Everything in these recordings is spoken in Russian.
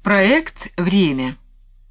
Проект «Время».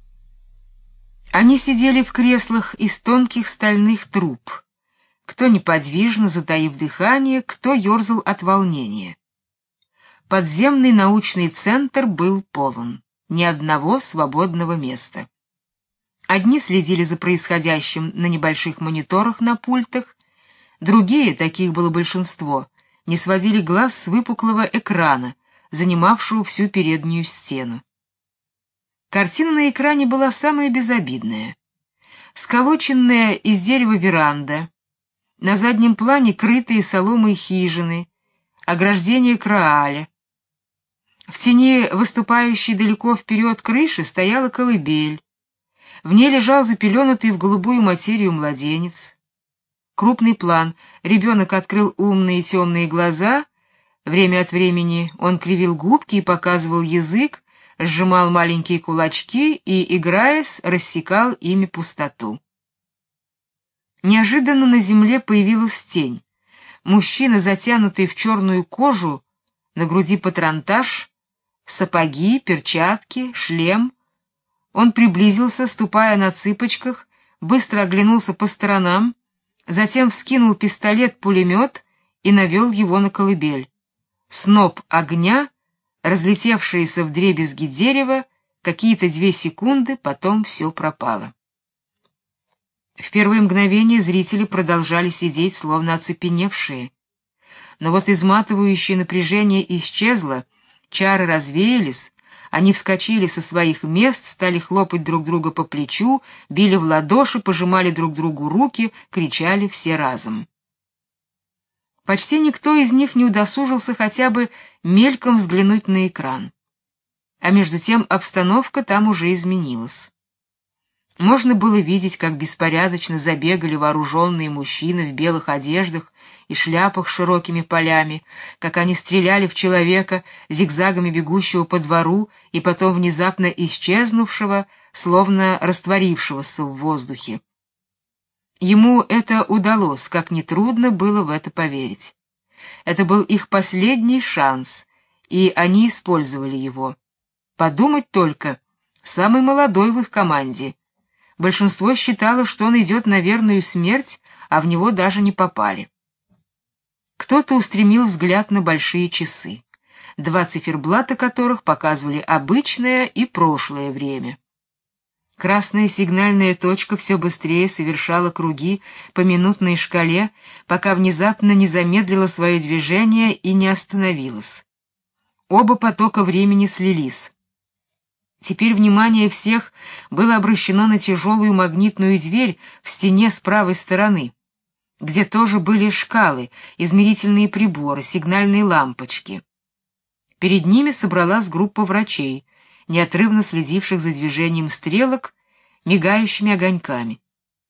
Они сидели в креслах из тонких стальных труб, кто неподвижно, затаив дыхание, кто ерзал от волнения. Подземный научный центр был полон, ни одного свободного места. Одни следили за происходящим на небольших мониторах на пультах, другие, таких было большинство, не сводили глаз с выпуклого экрана, занимавшего всю переднюю стену. Картина на экране была самая безобидная. Сколоченная из дерева веранда, на заднем плане крытые соломой хижины, ограждение крааля. В тени выступающей далеко вперед крыши стояла колыбель. В ней лежал запеленутый в голубую материю младенец. Крупный план. Ребенок открыл умные темные глаза. Время от времени он кривил губки и показывал язык, сжимал маленькие кулачки и, играясь, рассекал ими пустоту. Неожиданно на земле появилась тень. Мужчина, затянутый в черную кожу, на груди патронтаж, сапоги, перчатки, шлем. Он приблизился, ступая на цыпочках, быстро оглянулся по сторонам, затем вскинул пистолет-пулемет и навел его на колыбель. Сноп огня, разлетевшееся вдребезги дерево, какие-то 2 секунды, потом все пропало. В первые мгновения зрители продолжали сидеть, словно оцепеневшие. Но вот изматывающее напряжение исчезло, чары развеялись, они вскочили со своих мест, стали хлопать друг друга по плечу, били в ладоши, пожимали друг другу руки, кричали все разом. Почти никто из них не удосужился хотя бы мельком взглянуть на экран. А между тем обстановка там уже изменилась. Можно было видеть, как беспорядочно забегали вооруженные мужчины в белых одеждах и шляпах с широкими полями, как они стреляли в человека, зигзагами бегущего по двору и потом внезапно исчезнувшего, словно растворившегося в воздухе. Ему это удалось, как нетрудно было в это поверить. Это был их последний шанс, и они использовали его. Подумать только, самый молодой в их команде. Большинство считало, что он идет на верную смерть, а в него даже не попали. Кто-то устремил взгляд на большие часы, 2 циферблата которых показывали обычное и прошлое время. Красная сигнальная точка все быстрее совершала круги по минутной шкале, пока внезапно не замедлила свое движение и не остановилась. Оба потока времени слились. Теперь внимание всех было обращено на тяжелую магнитную дверь в стене с правой стороны, где тоже были шкалы, измерительные приборы, сигнальные лампочки. Перед ними собралась группа врачей, неотрывно следивших за движением стрелок, мигающими огоньками.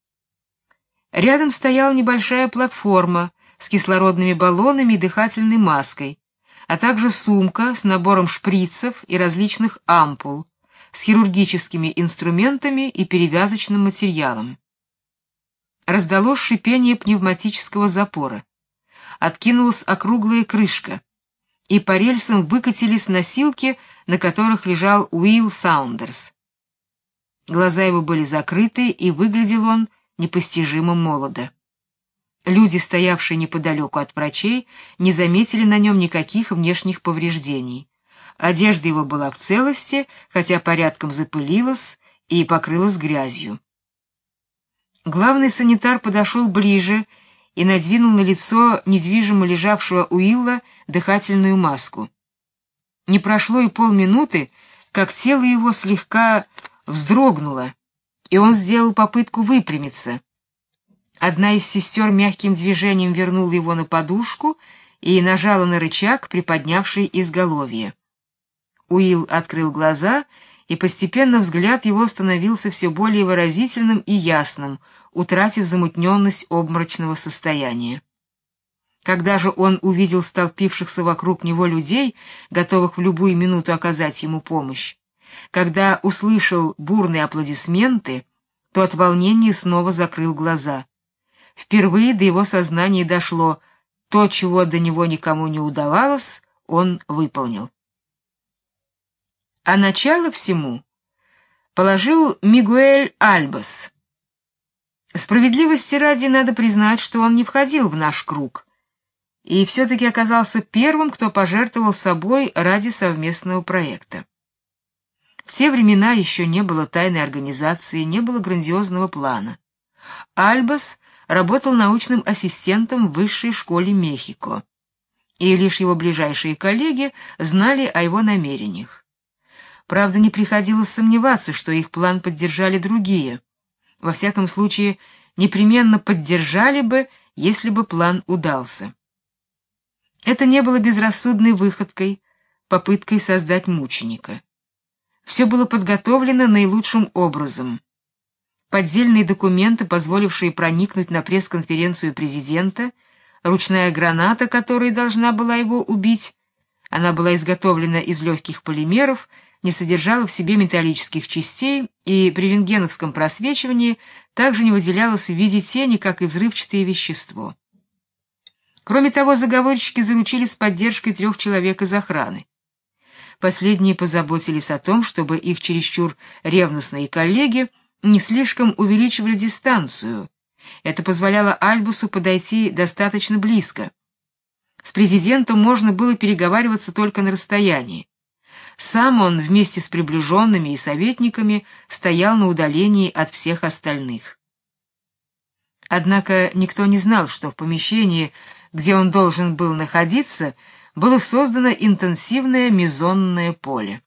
Рядом стояла небольшая платформа с кислородными баллонами и дыхательной маской, а также сумка с набором шприцев и различных ампул, с хирургическими инструментами и перевязочным материалом. Раздалось шипение пневматического запора. Откинулась округлая крышка, и по рельсам выкатились носилки, на которых лежал Уилл Саундерс. Глаза его были закрыты, и выглядел он непостижимо молодо. Люди, стоявшие неподалеку от врачей, не заметили на нем никаких внешних повреждений. Одежда его была в целости, хотя порядком запылилась и покрылась грязью. Главный санитар подошел ближе и надвинул на лицо недвижимо лежавшего Уилла дыхательную маску. Не прошло и полминуты, как тело его слегка вздрогнуло, и он сделал попытку выпрямиться. Одна из сестер мягким движением вернула его на подушку и нажала на рычаг, приподнявший изголовье. Уилл открыл глаза, и постепенно взгляд его становился все более выразительным и ясным, утратив замутненность обморочного состояния. Когда же он увидел столпившихся вокруг него людей, готовых в любую минуту оказать ему помощь, когда услышал бурные аплодисменты, то от волнения снова закрыл глаза. Впервые до его сознания дошло: то, чего до него никому не удавалось, он выполнил. А начало всему положил Мигуэль Альбас. Справедливости ради надо признать, что он не входил в наш круг, и все-таки оказался первым, кто пожертвовал собой ради совместного проекта. В те времена еще не было тайной организации, не было грандиозного плана. Альбас работал научным ассистентом в высшей школе Мехико, и лишь его ближайшие коллеги знали о его намерениях. Правда, не приходилось сомневаться, что их план поддержали другие. Во всяком случае, непременно поддержали бы, если бы план удался. Это не было безрассудной выходкой, попыткой создать мученика. Все было подготовлено наилучшим образом. Поддельные документы, позволившие проникнуть на пресс-конференцию президента, ручная граната, которая должна была его убить, она была изготовлена из легких полимеров, не содержала в себе металлических частей и при рентгеновском просвечивании также не выделялась в виде тени, как и взрывчатое вещество. Кроме того, заговорщики заручились поддержкой 3 человек из охраны. Последние позаботились о том, чтобы их чересчур ревностные коллеги не слишком увеличивали дистанцию. Это позволяло Альбасу подойти достаточно близко. С президентом можно было переговариваться только на расстоянии. Сам он вместе с приближенными и советниками стоял на удалении от всех остальных. Однако никто не знал, что в помещении, где он должен был находиться, было создано интенсивное мезонное поле.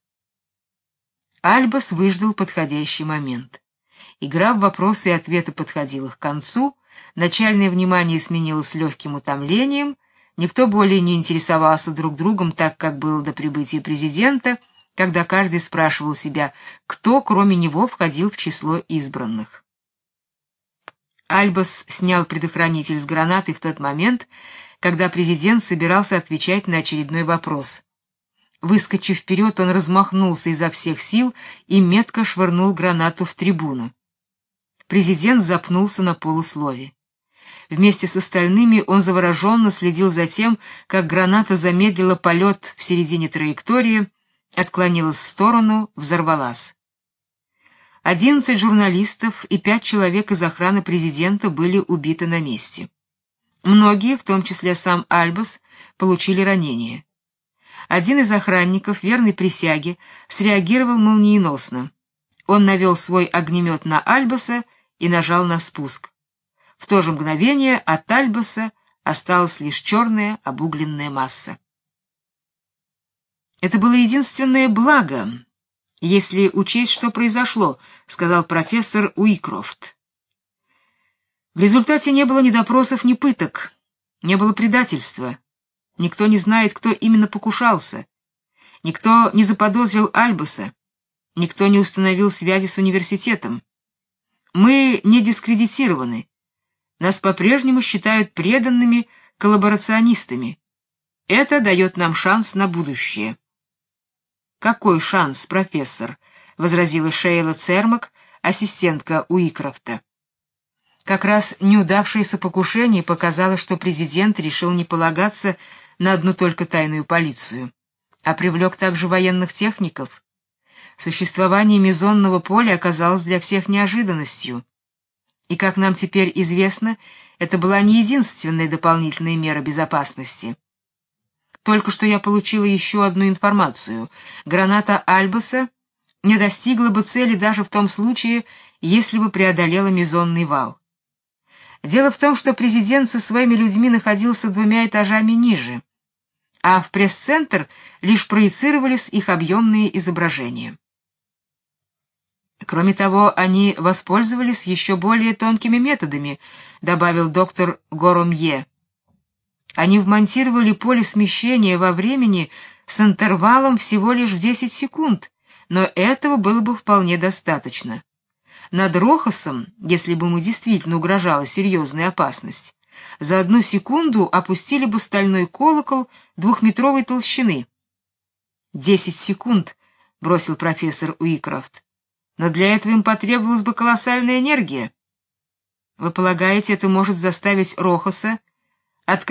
Альбас выждал подходящий момент. Игра в вопросы и ответы подходила к концу, начальное внимание сменилось легким утомлением, никто более не интересовался друг другом так, как было до прибытия президента, когда каждый спрашивал себя, кто, кроме него, входил в число избранных. Альбас снял предохранитель с гранатой в тот момент, когда президент собирался отвечать на очередной вопрос. Выскочив вперед, он размахнулся изо всех сил и метко швырнул гранату в трибуну. Президент запнулся на полуслове. Вместе с остальными он завороженно следил за тем, как граната замедлила полет в середине траектории, отклонилась в сторону, взорвалась. 11 журналистов и 5 человек из охраны президента были убиты на месте. Многие, в том числе сам Альбас, получили ранения. Один из охранников, верный присяге, среагировал молниеносно. Он навел свой огнемет на Альбаса и нажал на спуск. В то же мгновение от Альбаса осталась лишь черная обугленная масса. Это было единственное благо, если учесть, что произошло, сказал профессор Уикрофт. В результате не было ни допросов, ни пыток, не было предательства. Никто не знает, кто именно покушался. Никто не заподозрил Альбаса. Никто не установил связи с университетом. Мы не дискредитированы. Нас по-прежнему считают преданными коллаборационистами. Это дает нам шанс на будущее. Какой шанс, профессор? Возразила Шейла Цермак, ассистентка Уикрофта. Как раз неудавшееся покушение показало, что президент решил не полагаться на одну только тайную полицию, а привлек также военных техников. Существование мезонного поля оказалось для всех неожиданностью. И, как нам теперь известно, это была не единственная дополнительная мера безопасности. Только что я получила еще одну информацию. Граната Альбаса не достигла бы цели даже в том случае, если бы преодолела мезонный вал. Дело в том, что президент со своими людьми находился 2 этажами ниже, а в пресс-центр лишь проецировались их объемные изображения. Кроме того, они воспользовались еще более тонкими методами, добавил доктор Горомье. Они вмонтировали поле смещения во времени с интервалом всего лишь в 10 секунд, но этого было бы вполне достаточно. Над Рохасом, если бы ему действительно угрожала серьезная опасность, за 1 секунду опустили бы стальной колокол 2-метровой толщины. 10 секунд, бросил профессор Уикрофт. Но для этого им потребовалась бы колоссальная энергия. Вы полагаете, это может заставить Рохаса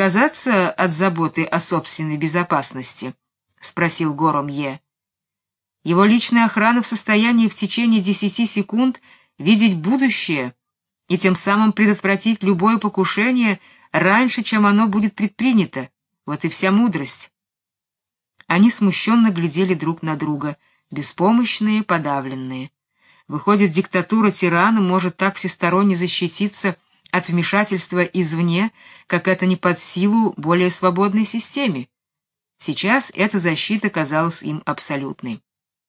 отказаться от заботы о собственной безопасности? Спросил Горомье. Его личная охрана в состоянии в течение 10 секунд видеть будущее и тем самым предотвратить любое покушение раньше, чем оно будет предпринято. Вот и вся мудрость. Они смущенно глядели друг на друга, беспомощные, подавленные. Выходит, диктатура тирана может так всесторонне защититься от вмешательства извне, как это не под силу более свободной системе. Сейчас эта защита казалась им абсолютной.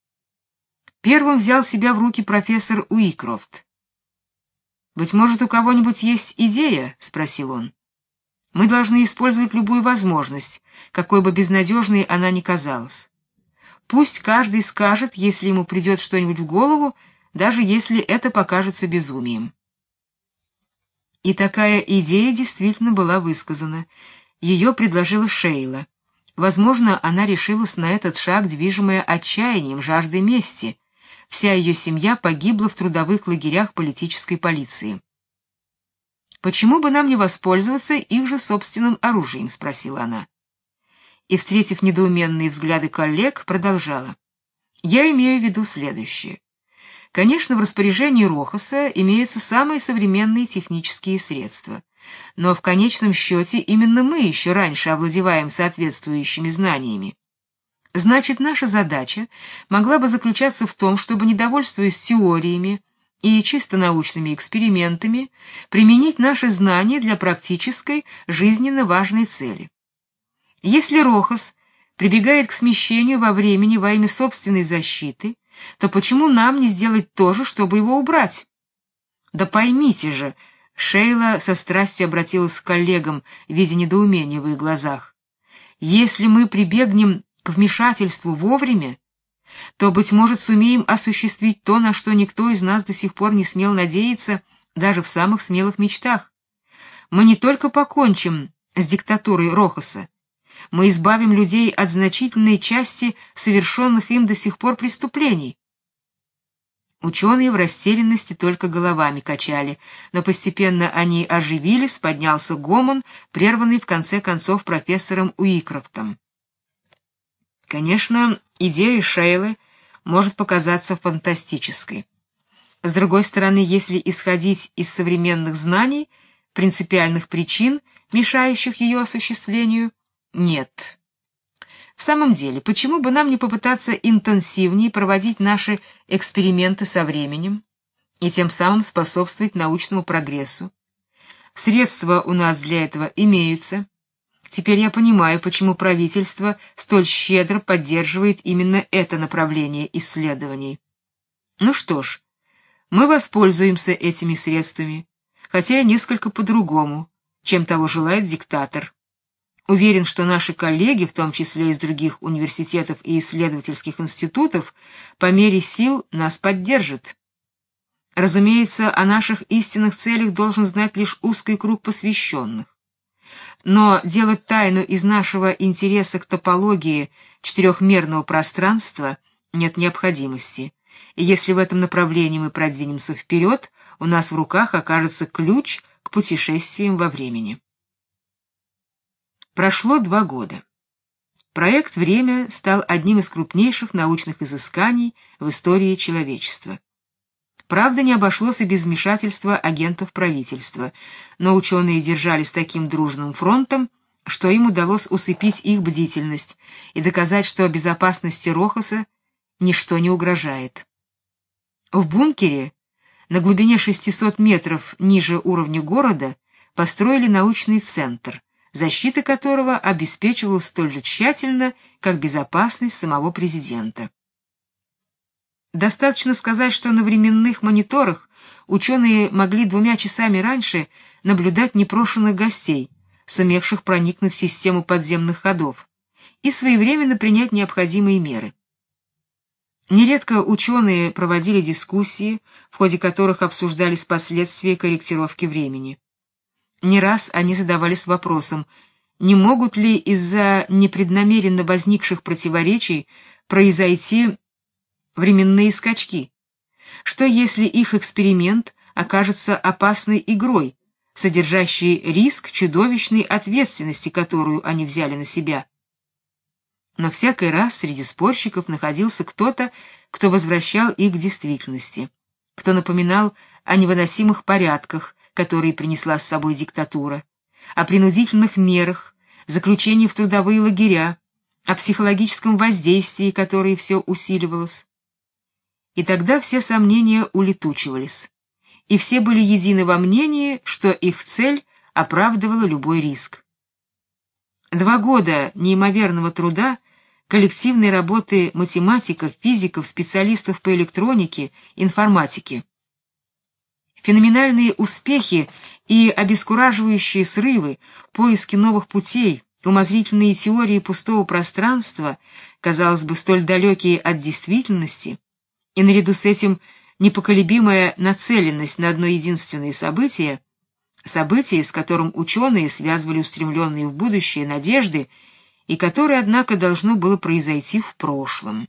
Первым взял себя в руки профессор Уикрофт. «Быть может, у кого-нибудь есть идея?» — спросил он. «Мы должны использовать любую возможность, какой бы безнадежной она ни казалась. Пусть каждый скажет, если ему придет что-нибудь в голову, даже если это покажется безумием». И такая идея действительно была высказана. Ее предложила Шейла. Возможно, она решилась на этот шаг, движимая отчаянием, жаждой мести. Вся ее семья погибла в трудовых лагерях политической полиции. «Почему бы нам не воспользоваться их же собственным оружием?» — спросила она. И, встретив недоуменные взгляды коллег, продолжала. «Я имею в виду следующее. Конечно, в распоряжении Рохаса имеются самые современные технические средства, но в конечном счете именно мы еще раньше овладеваем соответствующими знаниями. Значит, наша задача могла бы заключаться в том, чтобы, недовольствуясь теориями и чисто научными экспериментами, применить наши знания для практической, жизненно важной цели. Если Рохас прибегает к смещению во времени во имя собственной защиты, то почему нам не сделать то же, чтобы его убрать? Да поймите же, Шейла со страстью обратилась к коллегам, видя недоумение в их глазах. Если мы прибегнем к вмешательству вовремя, то, быть может, сумеем осуществить то, на что никто из нас до сих пор не смел надеяться, даже в самых смелых мечтах. Мы не только покончим с диктатурой Рохаса, мы избавим людей от значительной части совершенных им до сих пор преступлений. Ученые в растерянности только головами качали, но постепенно они оживились, поднялся гомон, прерванный в конце концов профессором Уикрофтом. Конечно, идея Шейлы может показаться фантастической. С другой стороны, если исходить из современных знаний, принципиальных причин, мешающих ее осуществлению, нет. В самом деле, почему бы нам не попытаться интенсивнее проводить наши эксперименты со временем и тем самым способствовать научному прогрессу? Средства у нас для этого имеются. Теперь я понимаю, почему правительство столь щедро поддерживает именно это направление исследований. Ну что ж, мы воспользуемся этими средствами, хотя и несколько по-другому, чем того желает диктатор. Уверен, что наши коллеги, в том числе из других университетов и исследовательских институтов, по мере сил нас поддержат. Разумеется, о наших истинных целях должен знать лишь узкий круг посвященных. Но делать тайну из нашего интереса к топологии четырехмерного пространства нет необходимости. И если в этом направлении мы продвинемся вперед, у нас в руках окажется ключ к путешествиям во времени. Прошло 2 года. Проект «Время» стал одним из крупнейших научных изысканий в истории человечества. Правда, не обошлось и без вмешательства агентов правительства, но ученые держались таким дружным фронтом, что им удалось усыпить их бдительность и доказать, что безопасности Рохаса ничто не угрожает. В бункере, на глубине 600 метров ниже уровня города, построили научный центр, защита которого обеспечивалась столь же тщательно, как безопасность самого президента. Достаточно сказать, что на временных мониторах ученые могли 2 часами раньше наблюдать непрошенных гостей, сумевших проникнуть в систему подземных ходов, и своевременно принять необходимые меры. Нередко ученые проводили дискуссии, в ходе которых обсуждались последствия корректировки времени. Не раз они задавались вопросом, не могут ли из-за непреднамеренно возникших противоречий произойти временные скачки. Что если их эксперимент окажется опасной игрой, содержащей риск чудовищной ответственности, которую они взяли на себя? но всякий раз среди спорщиков находился кто-то, кто возвращал их к действительности, кто напоминал о невыносимых порядках, которые принесла с собой диктатура, о принудительных мерах, заключении в трудовые лагеря, о психологическом воздействии, которое все усиливалось. И тогда все сомнения улетучивались, и все были едины во мнении, что их цель оправдывала любой риск. 2 года неимоверного труда, коллективной работы математиков, физиков, специалистов по электронике, информатике. Феноменальные успехи и обескураживающие срывы, поиски новых путей, умозрительные теории пустого пространства, казалось бы, столь далекие от действительности, и наряду с этим непоколебимая нацеленность на одно единственное событие, с которым ученые связывали устремленные в будущее надежды, и которое, однако, должно было произойти в прошлом.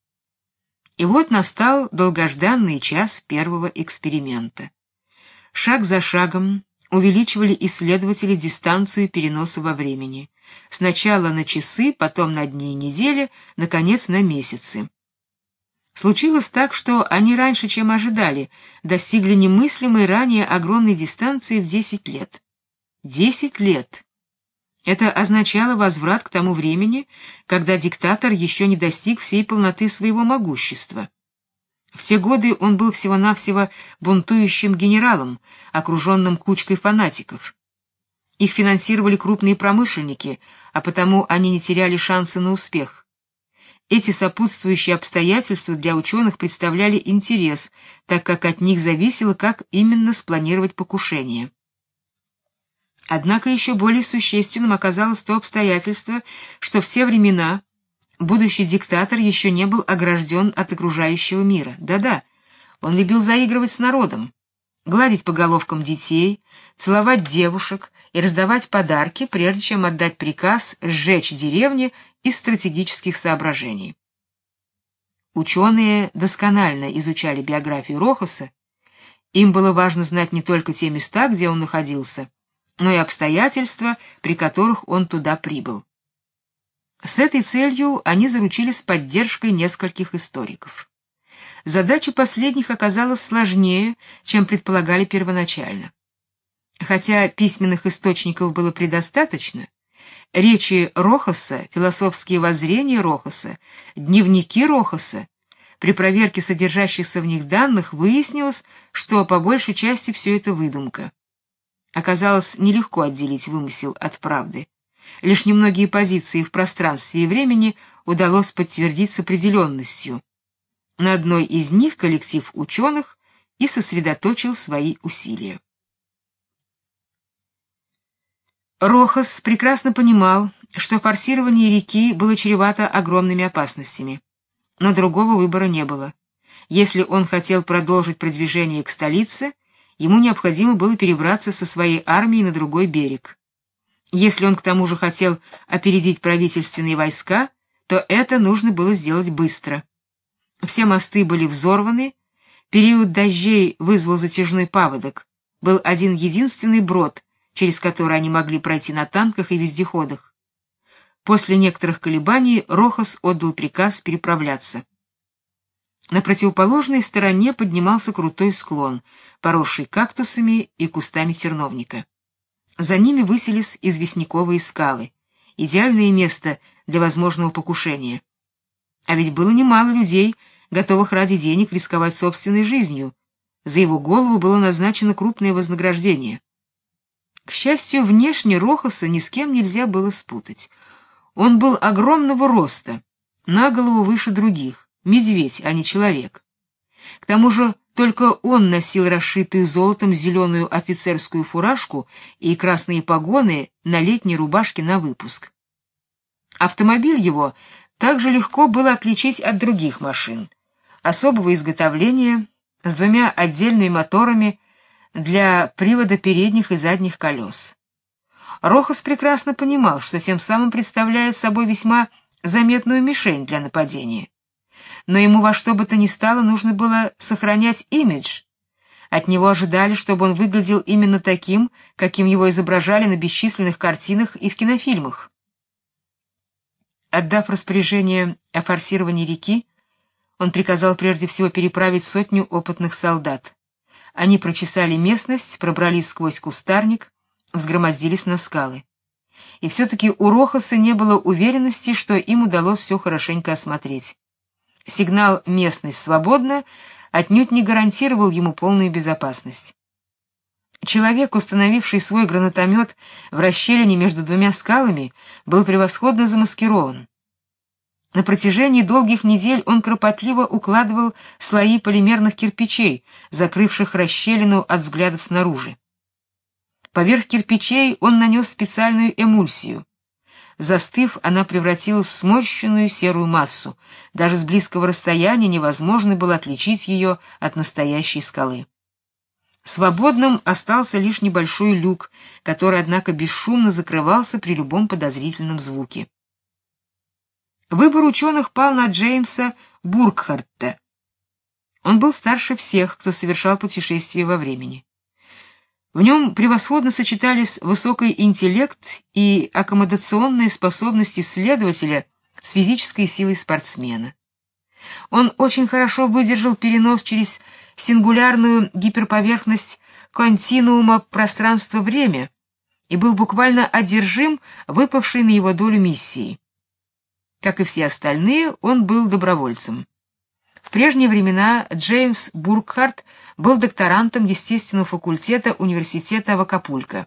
И вот настал долгожданный час первого эксперимента. Шаг за шагом увеличивали исследователи дистанцию переноса во времени. Сначала на часы, потом на дни и недели, наконец на месяцы. Случилось так, что они раньше, чем ожидали, достигли немыслимой ранее огромной дистанции в 10 лет. 10 лет. Это означало возврат к тому времени, когда диктатор еще не достиг всей полноты своего могущества. В те годы он был всего-навсего бунтующим генералом, окруженным кучкой фанатиков. Их финансировали крупные промышленники, а потому они не теряли шансы на успех. Эти сопутствующие обстоятельства для ученых представляли интерес, так как от них зависело, как именно спланировать покушение. Однако еще более существенным оказалось то обстоятельство, что в те времена будущий диктатор еще не был огражден от окружающего мира. Да-да, он любил заигрывать с народом, гладить по головкам детей, целовать девушек и раздавать подарки, прежде чем отдать приказ сжечь деревни из стратегических соображений. Ученые досконально изучали биографию Рохаса, им было важно знать не только те места, где он находился, но и обстоятельства, при которых он туда прибыл. С этой целью они заручились поддержкой нескольких историков. Задача последних оказалась сложнее, чем предполагали первоначально. Хотя письменных источников было предостаточно, речи Рохаса, философские воззрения Рохаса, дневники Рохаса, при проверке содержащихся в них данных выяснилось, что по большей части все это выдумка. Оказалось нелегко отделить вымысел от правды. Лишь немногие позиции в пространстве и времени удалось подтвердить с определенностью. На одной из них коллектив ученых и сосредоточил свои усилия. Рохас прекрасно понимал, что форсирование реки было чревато огромными опасностями, но другого выбора не было. Если он хотел продолжить продвижение к столице, ему необходимо было перебраться со своей армией на другой берег. Если он к тому же хотел опередить правительственные войска, то это нужно было сделать быстро. Все мосты были взорваны, период дождей вызвал затяжной паводок, был один единственный брод, через который они могли пройти на танках и вездеходах. После некоторых колебаний Рохас отдал приказ переправляться. На противоположной стороне поднимался крутой склон, поросший кактусами и кустами терновника. За ними высились известняковые скалы, идеальное место для возможного покушения. А ведь было немало людей, готовых ради денег рисковать собственной жизнью. За его голову было назначено крупное вознаграждение. К счастью, внешне Рохаса ни с кем нельзя было спутать. Он был огромного роста, на голову выше других, медведь, а не человек. К тому же только он носил расшитую золотом зеленую офицерскую фуражку и красные погоны на летней рубашке на выпуск. Автомобиль его также легко было отличить от других машин, особого изготовления, с 2 отдельными моторами для привода передних и задних колес. Рохас прекрасно понимал, что тем самым представляет собой весьма заметную мишень для нападения. Но ему во что бы то ни стало нужно было сохранять имидж. От него ожидали, чтобы он выглядел именно таким, каким его изображали на бесчисленных картинах и в кинофильмах. Отдав распоряжение о форсировании реки, он приказал прежде всего переправить 100 опытных солдат. Они прочесали местность, пробрались сквозь кустарник, взгромоздились на скалы. И все-таки у Рохаса не было уверенности, что им удалось все хорошенько осмотреть. Сигнал «местность свободна» отнюдь не гарантировал ему полную безопасность. Человек, установивший свой гранатомет в расщелине между двумя скалами, был превосходно замаскирован. На протяжении долгих недель он кропотливо укладывал слои полимерных кирпичей, закрывших расщелину от взглядов снаружи. Поверх кирпичей он нанес специальную эмульсию. Застыв, она превратилась в сморщенную серую массу. Даже с близкого расстояния невозможно было отличить ее от настоящей скалы. Свободным остался лишь небольшой люк, который, однако, бесшумно закрывался при любом подозрительном звуке. Выбор ученых пал на Джеймса Буркхарта. Он был старше всех, кто совершал путешествия во времени. В нем превосходно сочетались высокий интеллект и аккомодационные способности исследователя с физической силой спортсмена. Он очень хорошо выдержал перенос через сингулярную гиперповерхность континуума пространство-время и был буквально одержим выпавшей на его долю миссией. Как и все остальные, он был добровольцем. В прежние времена Джеймс Буркхарт был докторантом естественного факультета университета в Акапулько.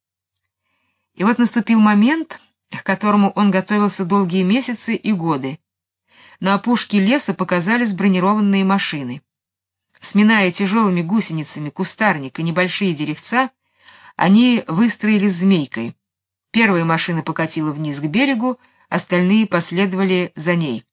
И вот наступил момент, к которому он готовился долгие месяцы и годы. На опушке леса показались бронированные машины. Сминая тяжелыми гусеницами кустарник и небольшие деревца, они выстроились змейкой. Первая машина покатила вниз к берегу, остальные последовали за ней.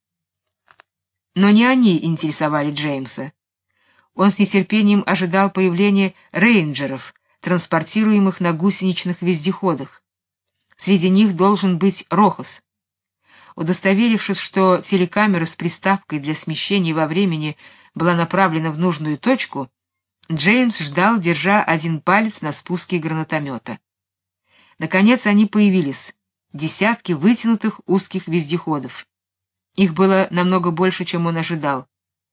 Но не они интересовали Джеймса. Он с нетерпением ожидал появления рейнджеров, транспортируемых на гусеничных вездеходах. Среди них должен быть Рохас. Удостоверившись, что телекамера с приставкой для смещения во времени была направлена в нужную точку, Джеймс ждал, держа один палец на спуске гранатомета. Наконец они появились, десятки вытянутых узких вездеходов. Их было намного больше, чем он ожидал.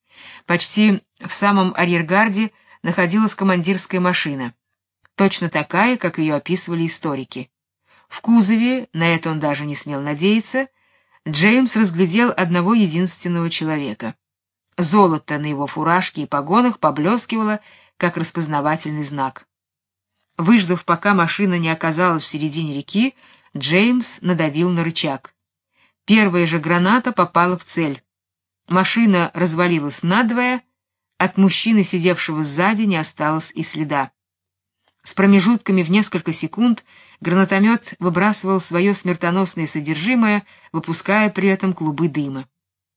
Почти в самом арьергарде находилась командирская машина, точно такая, как ее описывали историки. В кузове, на это он даже не смел надеяться, Джеймс разглядел одного единственного человека. Золото на его фуражке и погонах поблескивало, как распознавательный знак. Выждав, пока машина не оказалась в середине реки, Джеймс надавил на рычаг. Первая же граната попала в цель. Машина развалилась надвое, от мужчины, сидевшего сзади, не осталось и следа. С промежутками в несколько секунд гранатомет выбрасывал свое смертоносное содержимое, выпуская при этом клубы дыма.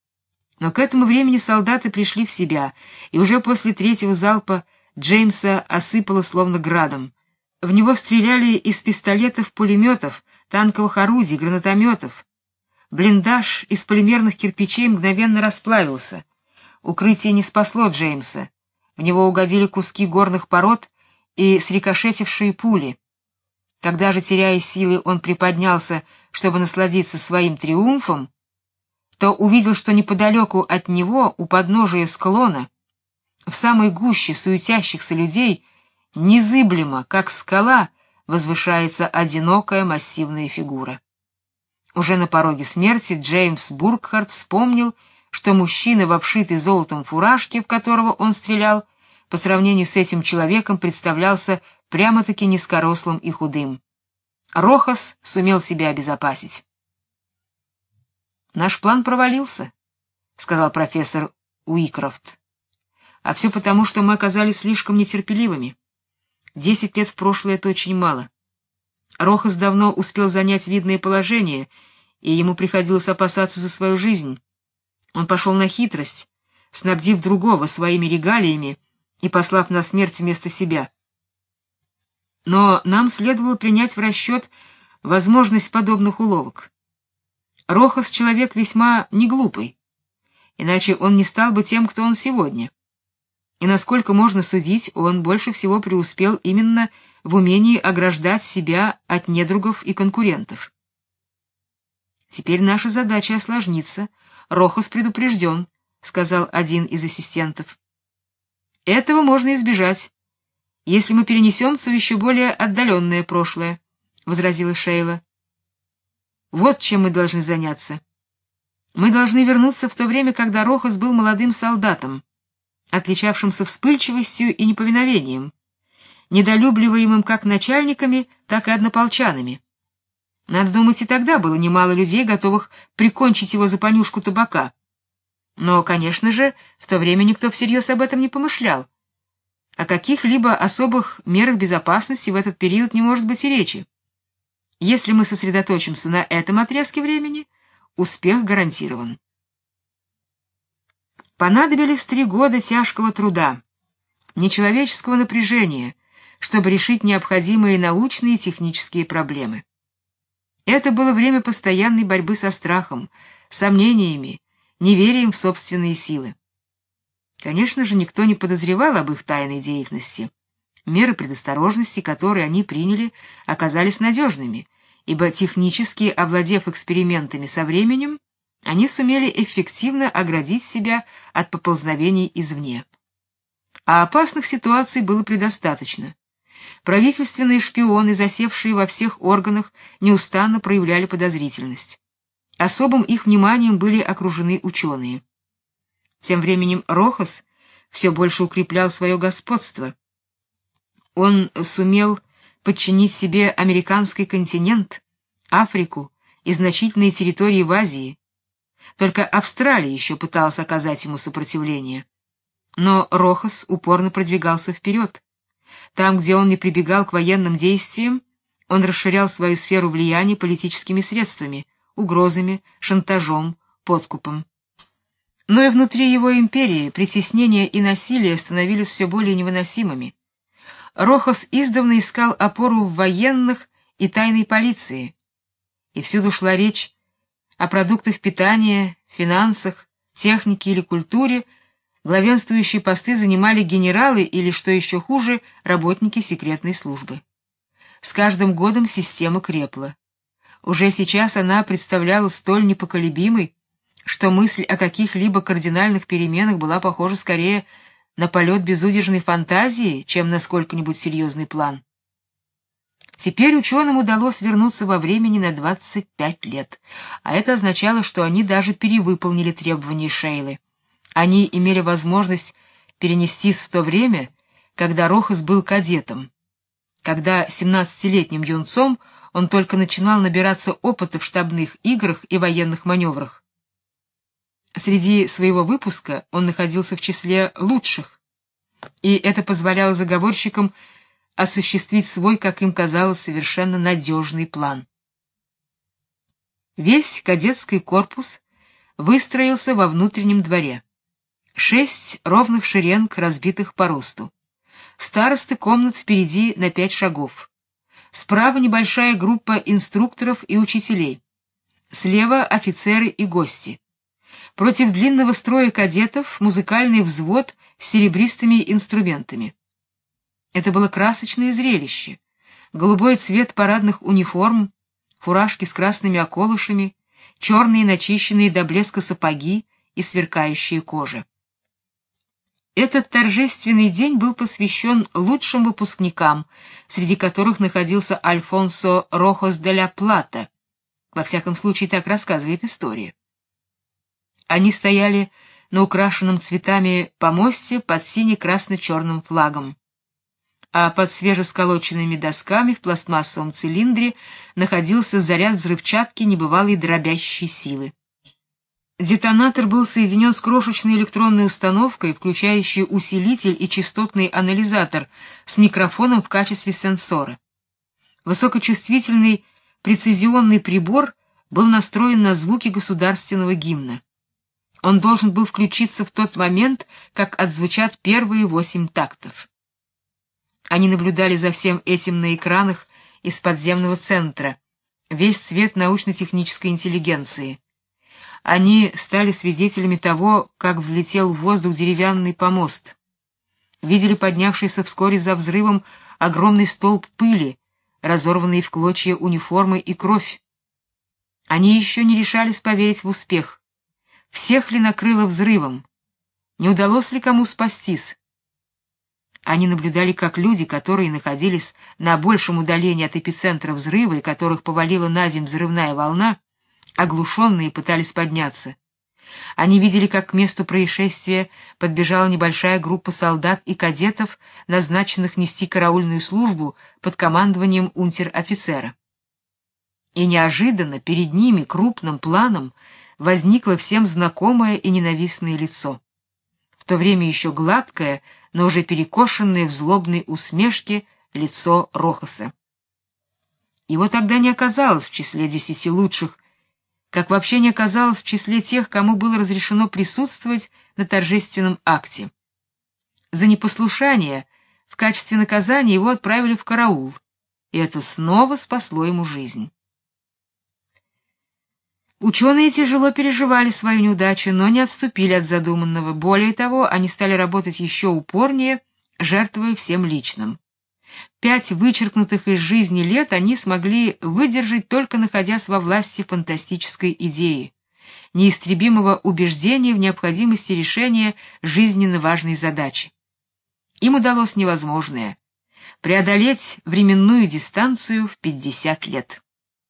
Но к этому времени солдаты пришли в себя, и уже после третьего залпа Джеймса осыпало словно градом. В него стреляли из пистолетов, пулеметов, танковых орудий, гранатометов. Блиндаж из полимерных кирпичей мгновенно расплавился. Укрытие не спасло Джеймса. В него угодили куски горных пород и срикошетившие пули. Когда же, теряя силы, он приподнялся, чтобы насладиться своим триумфом, то увидел, что неподалеку от него, у подножия склона, в самой гуще суетящихся людей, незыблемо, как скала, возвышается одинокая массивная фигура. Уже на пороге смерти Джеймс Буркхарт вспомнил, что мужчина в обшитой золотом фуражке, в которого он стрелял, по сравнению с этим человеком представлялся прямо-таки низкорослым и худым. Рохас сумел себя обезопасить. «Наш план провалился», — сказал профессор Уикрофт. «А все потому, что мы оказались слишком нетерпеливыми. 10 лет в прошлое — это очень мало. Рохас давно успел занять видное положение, и ему приходилось опасаться за свою жизнь. Он пошел на хитрость, снабдив другого своими регалиями и послав на смерть вместо себя. Но нам следовало принять в расчет возможность подобных уловок. Рохас человек весьма неглупый, иначе он не стал бы тем, кто он сегодня. И насколько можно судить, он больше всего преуспел именно в умении ограждать себя от недругов и конкурентов. Теперь наша задача осложнится. Рохас предупрежден», — сказал один из ассистентов. «Этого можно избежать, если мы перенесемся в еще более отдаленное прошлое», — возразила Шейла. «Вот чем мы должны заняться. Мы должны вернуться в то время, когда Рохас был молодым солдатом, отличавшимся вспыльчивостью и неповиновением, недолюбливаемым как начальниками, так и однополчанами. Надо думать, и тогда было немало людей, готовых прикончить его за понюшку табака. Но, конечно же, в то время никто всерьез об этом не помышлял. О каких-либо особых мерах безопасности в этот период не может быть и речи. Если мы сосредоточимся на этом отрезке времени, успех гарантирован». Понадобились 3 года тяжкого труда, нечеловеческого напряжения, чтобы решить необходимые научные и технические проблемы. Это было время постоянной борьбы со страхом, сомнениями, неверием в собственные силы. Конечно же, никто не подозревал об их тайной деятельности. Меры предосторожности, которые они приняли, оказались надежными, ибо технически овладев экспериментами со временем, они сумели эффективно оградить себя от поползновений извне. А опасных ситуаций было предостаточно. Правительственные шпионы, засевшие во всех органах, неустанно проявляли подозрительность. Особым их вниманием были окружены ученые. Тем временем Рохас все больше укреплял свое господство. Он сумел подчинить себе американский континент, Африку и значительные территории в Азии. Только Австралия еще пыталась оказать ему сопротивление. Но Рохас упорно продвигался вперед. Там, где он не прибегал к военным действиям, он расширял свою сферу влияния политическими средствами, угрозами, шантажом, подкупом. Но и внутри его империи притеснение и насилие становились все более невыносимыми. Рохас издавна искал опору в военных и тайной полиции, и всюду шла речь о продуктах питания, финансах, технике или культуре. Главенствующие посты занимали генералы или, что еще хуже, работники секретной службы. С каждым годом система крепла. Уже сейчас она представляла столь непоколебимой, что мысль о каких-либо кардинальных переменах была похожа скорее на полет безудержной фантазии, чем на сколько-нибудь серьезный план. Теперь ученым удалось вернуться во времени на 25 лет, а это означало, что они даже перевыполнили требования Шейлы. Они имели возможность перенестись в то время, когда Рохас был кадетом, когда 17-летним юнцом он только начинал набираться опыта в штабных играх и военных маневрах. Среди своего выпуска он находился в числе лучших, и это позволяло заговорщикам осуществить свой, как им казалось, совершенно надежный план. Весь кадетский корпус выстроился во внутреннем дворе. 6 ровных шеренг, разбитых по росту. Старосты комнат впереди на 5 шагов. Справа небольшая группа инструкторов и учителей. Слева офицеры и гости. Против длинного строя кадетов музыкальный взвод с серебристыми инструментами. Это было красочное зрелище. Голубой цвет парадных униформ, фуражки с красными околышами, черные начищенные до блеска сапоги и сверкающая кожа. Этот торжественный день был посвящен лучшим выпускникам, среди которых находился Альфонсо Рохас де ла Плата. Во всяком случае, так рассказывает история. Они стояли на украшенном цветами помосте под сине-красно-черным флагом, а под свежесколоченными досками в пластмассовом цилиндре находился заряд взрывчатки небывалой дробящей силы. Детонатор был соединен с крошечной электронной установкой, включающей усилитель и частотный анализатор с микрофоном в качестве сенсора. Высокочувствительный прецизионный прибор был настроен на звуки государственного гимна. Он должен был включиться в тот момент, как отзвучат первые 8 тактов. Они наблюдали за всем этим на экранах из подземного центра, весь цвет научно-технической интеллигенции. Они стали свидетелями того, как взлетел в воздух деревянный помост. Видели поднявшийся вскоре за взрывом огромный столб пыли, разорванные в клочья униформы и кровь. Они еще не решались поверить в успех. Всех ли накрыло взрывом? Не удалось ли кому спастись? Они наблюдали, как люди, которые находились на большем удалении от эпицентра взрыва и которых повалила на землю взрывная волна, оглушенные пытались подняться. Они видели, как к месту происшествия подбежала небольшая группа солдат и кадетов, назначенных нести караульную службу под командованием унтер-офицера. И неожиданно перед ними крупным планом возникло всем знакомое и ненавистное лицо. В то время еще гладкое, но уже перекошенное в злобной усмешке лицо Рохаса. Его тогда не оказалось в числе 10 лучших, как вообще не оказалось в числе тех, кому было разрешено присутствовать на торжественном акте. За непослушание в качестве наказания его отправили в караул, и это снова спасло ему жизнь. Ученые тяжело переживали свою неудачу, но не отступили от задуманного. Более того, они стали работать еще упорнее, жертвуя всем личным. 5 вычеркнутых из жизни лет они смогли выдержать, только находясь во власти фантастической идеи, неистребимого убеждения в необходимости решения жизненно важной задачи. Им удалось невозможное — преодолеть временную дистанцию в 50 лет.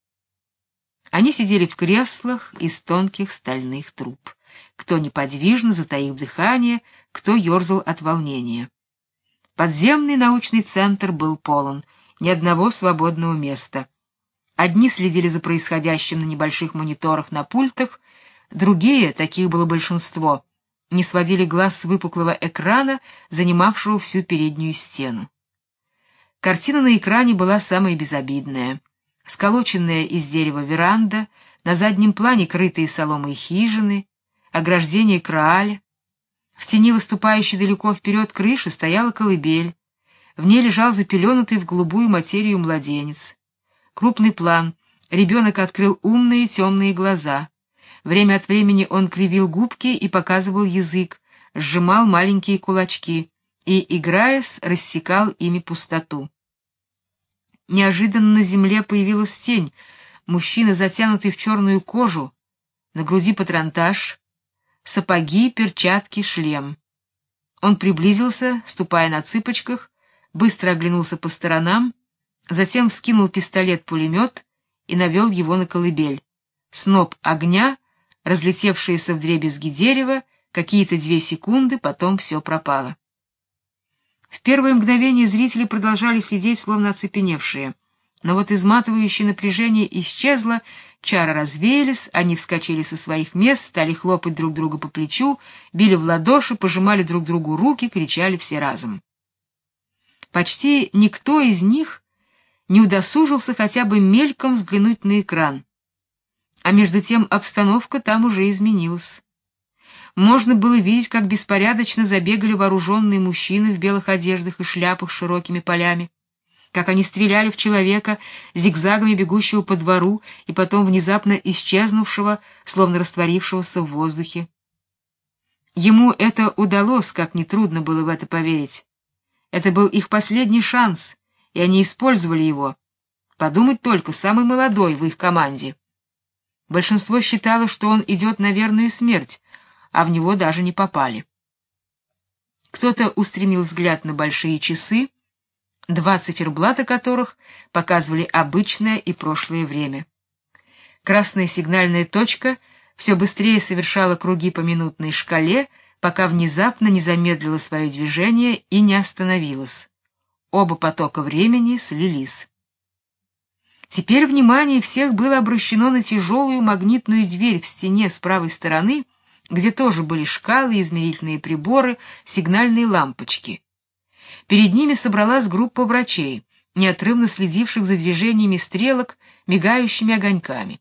Они сидели в креслах из тонких стальных труб, кто неподвижно, затаив дыхание, кто ерзал от волнения. Подземный научный центр был полон, ни одного свободного места. Одни следили за происходящим на небольших мониторах на пультах, другие, таких было большинство, не сводили глаз с выпуклого экрана, занимавшего всю переднюю стену. Картина на экране была самая безобидная. Сколоченная из дерева веранда, на заднем плане крытые соломой хижины, ограждение крааля. В тени выступающей далеко вперед крыши стояла колыбель. В ней лежал запеленутый в голубую материю младенец. Крупный план. Ребенок открыл умные темные глаза. Время от времени он кривил губки и показывал язык, сжимал маленькие кулачки и, играясь, рассекал ими пустоту. Неожиданно на земле появилась тень. Мужчина, затянутый в черную кожу, на груди патронтаж, сапоги, перчатки, шлем. Он приблизился, ступая на цыпочках, быстро оглянулся по сторонам, затем вскинул пистолет-пулемет и навел его на колыбель. Сноп огня, разлетевшееся вдребезги дерево, какие-то 2 секунды, потом все пропало. В первое мгновение зрители продолжали сидеть, словно оцепеневшие. Но вот изматывающее напряжение исчезло, чары развеялись, они вскочили со своих мест, стали хлопать друг друга по плечу, били в ладоши, пожимали друг другу руки, кричали все разом. Почти никто из них не удосужился хотя бы мельком взглянуть на экран. А между тем обстановка там уже изменилась. Можно было видеть, как беспорядочно забегали вооруженные мужчины в белых одеждах и шляпах с широкими полями, как они стреляли в человека, зигзагами бегущего по двору и потом внезапно исчезнувшего, словно растворившегося в воздухе. Ему это удалось, как нетрудно было в это поверить. Это был их последний шанс, и они использовали его. Подумать только, самый молодой в их команде. Большинство считало, что он идет на верную смерть, а в него даже не попали. Кто-то устремил взгляд на большие часы, 2 циферблата которых показывали обычное и прошлое время. Красная сигнальная точка все быстрее совершала круги по минутной шкале, пока внезапно не замедлила свое движение и не остановилась. Оба потока времени слились. Теперь внимание всех было обращено на тяжелую магнитную дверь в стене с правой стороны, где тоже были шкалы, измерительные приборы, сигнальные лампочки. Перед ними собралась группа врачей, неотрывно следивших за движениями стрелок, мигающими огоньками.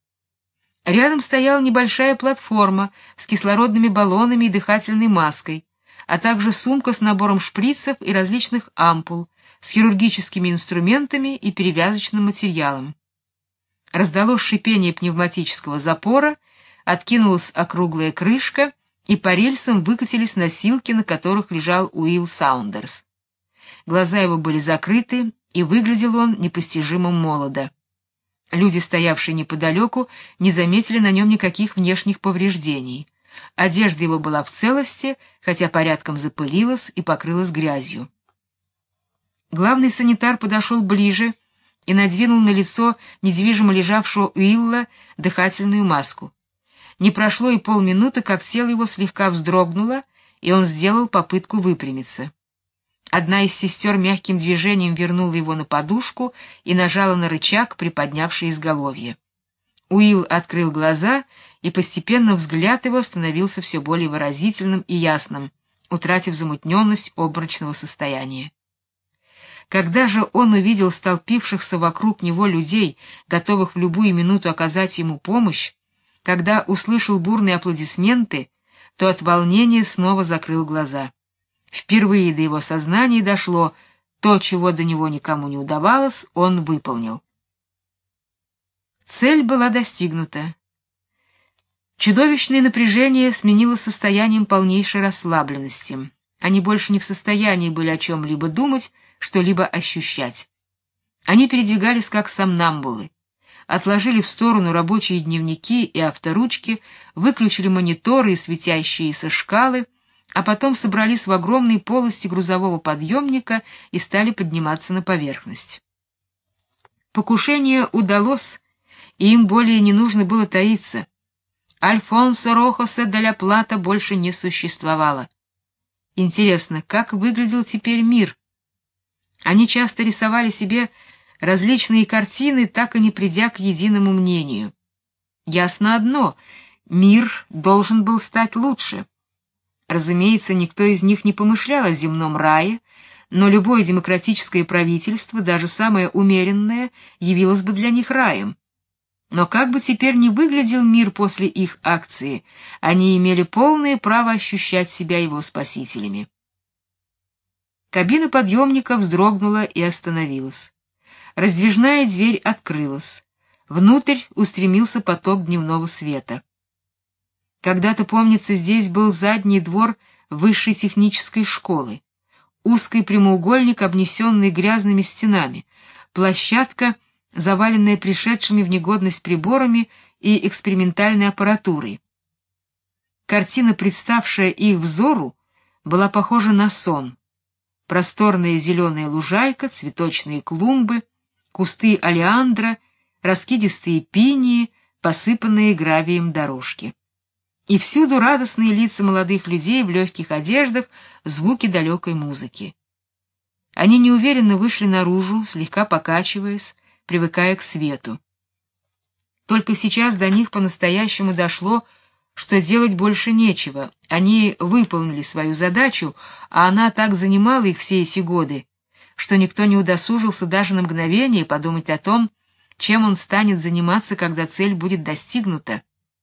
Рядом стояла небольшая платформа с кислородными баллонами и дыхательной маской, а также сумка с набором шприцев и различных ампул, с хирургическими инструментами и перевязочным материалом. Раздалось шипение пневматического запора, откинулась округлая крышка, и по рельсам выкатились носилки, на которых лежал Уилл Саундерс. Глаза его были закрыты, и выглядел он непостижимо молодо. Люди, стоявшие неподалеку, не заметили на нем никаких внешних повреждений. Одежда его была в целости, хотя порядком запылилась и покрылась грязью. Главный санитар подошел ближе и надвинул на лицо недвижимо лежавшего Уилла дыхательную маску. Не прошло и полминуты, как тело его слегка вздрогнуло, и он сделал попытку выпрямиться. Одна из сестер мягким движением вернула его на подушку и нажала на рычаг, приподнявший изголовье. Уилл открыл глаза, и постепенно взгляд его становился все более выразительным и ясным, утратив замутненность обморочного состояния. Когда же он увидел столпившихся вокруг него людей, готовых в любую минуту оказать ему помощь, когда услышал бурные аплодисменты, то от волнения снова закрыл глаза. Впервые до его сознания дошло: то, чего до него никому не удавалось, он выполнил. Цель была достигнута. Чудовищное напряжение сменилось состоянием полнейшей расслабленности. Они больше не в состоянии были о чем-либо думать, что-либо ощущать. Они передвигались как сомнамбулы, отложили в сторону рабочие дневники и авторучки, выключили мониторы и светящиеся шкалы, а потом собрались в огромной полости грузового подъемника и стали подниматься на поверхность. Покушение удалось, и им более не нужно было таиться. Альфонсо Рохоса де ла Плата больше не существовало. Интересно, как выглядел теперь мир? Они часто рисовали себе различные картины, так и не придя к единому мнению. Ясно одно: мир должен был стать лучше. Разумеется, никто из них не помышлял о земном рае, но любое демократическое правительство, даже самое умеренное, явилось бы для них раем. Но как бы теперь ни выглядел мир после их акции, они имели полное право ощущать себя его спасителями. Кабина подъемника вздрогнула и остановилась. Раздвижная дверь открылась. Внутрь устремился поток дневного света. Когда-то, помнится, здесь был задний двор высшей технической школы, узкий прямоугольник, обнесенный грязными стенами, площадка, заваленная пришедшими в негодность приборами и экспериментальной аппаратурой. Картина, представшая их взору, была похожа на сон. Просторная зеленая лужайка, цветочные клумбы, кусты олеандра, раскидистые пинии, посыпанные гравием дорожки. И всюду радостные лица молодых людей в легких одеждах, звуки далекой музыки. Они неуверенно вышли наружу, слегка покачиваясь, привыкая к свету. Только сейчас до них по-настоящему дошло, что делать больше нечего. Они выполнили свою задачу, а она так занимала их все эти годы, что никто не удосужился даже на мгновение подумать о том, чем он станет заниматься, когда цель будет достигнута.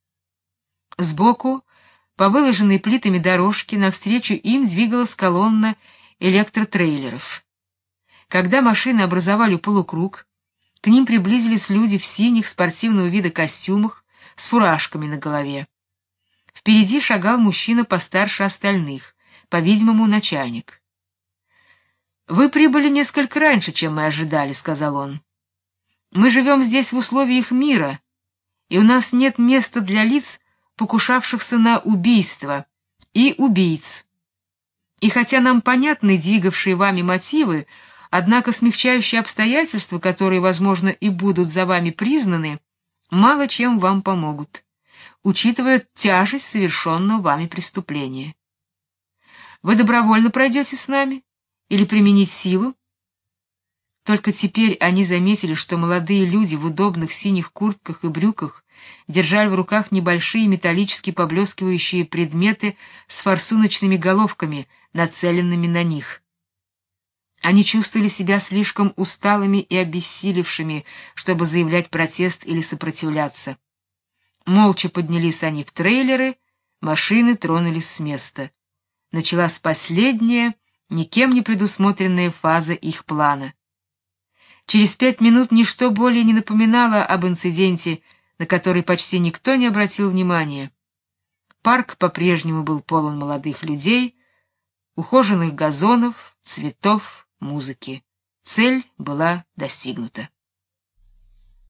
Сбоку, по выложенной плитами дорожке, навстречу им двигалась колонна электротрейлеров. Когда машины образовали полукруг, к ним приблизились люди в синих спортивного вида костюмах с фуражками на голове. Впереди шагал мужчина постарше остальных, по-видимому, начальник. «Вы прибыли несколько раньше, чем мы ожидали», — сказал он. «Мы живем здесь в условиях мира, и у нас нет места для лиц, покушавшихся на убийство, и убийц. И хотя нам понятны двигавшие вами мотивы, однако смягчающие обстоятельства, которые, возможно, и будут за вами признаны, мало чем вам помогут, учитывая тяжесть совершенного вами преступления. Вы добровольно пройдете с нами или применить силу?» Только теперь они заметили, что молодые люди в удобных синих куртках и брюках держали в руках небольшие металлически поблескивающие предметы с форсуночными головками, нацеленными на них. Они чувствовали себя слишком усталыми и обессилевшими, чтобы заявлять протест или сопротивляться. Молча поднялись они в трейлеры, машины тронулись с места. Началась последняя, никем не предусмотренная фаза их плана. Через 5 минут ничто более не напоминало об инциденте, на который почти никто не обратил внимания. Парк по-прежнему был полон молодых людей, ухоженных газонов, цветов, музыки. Цель была достигнута.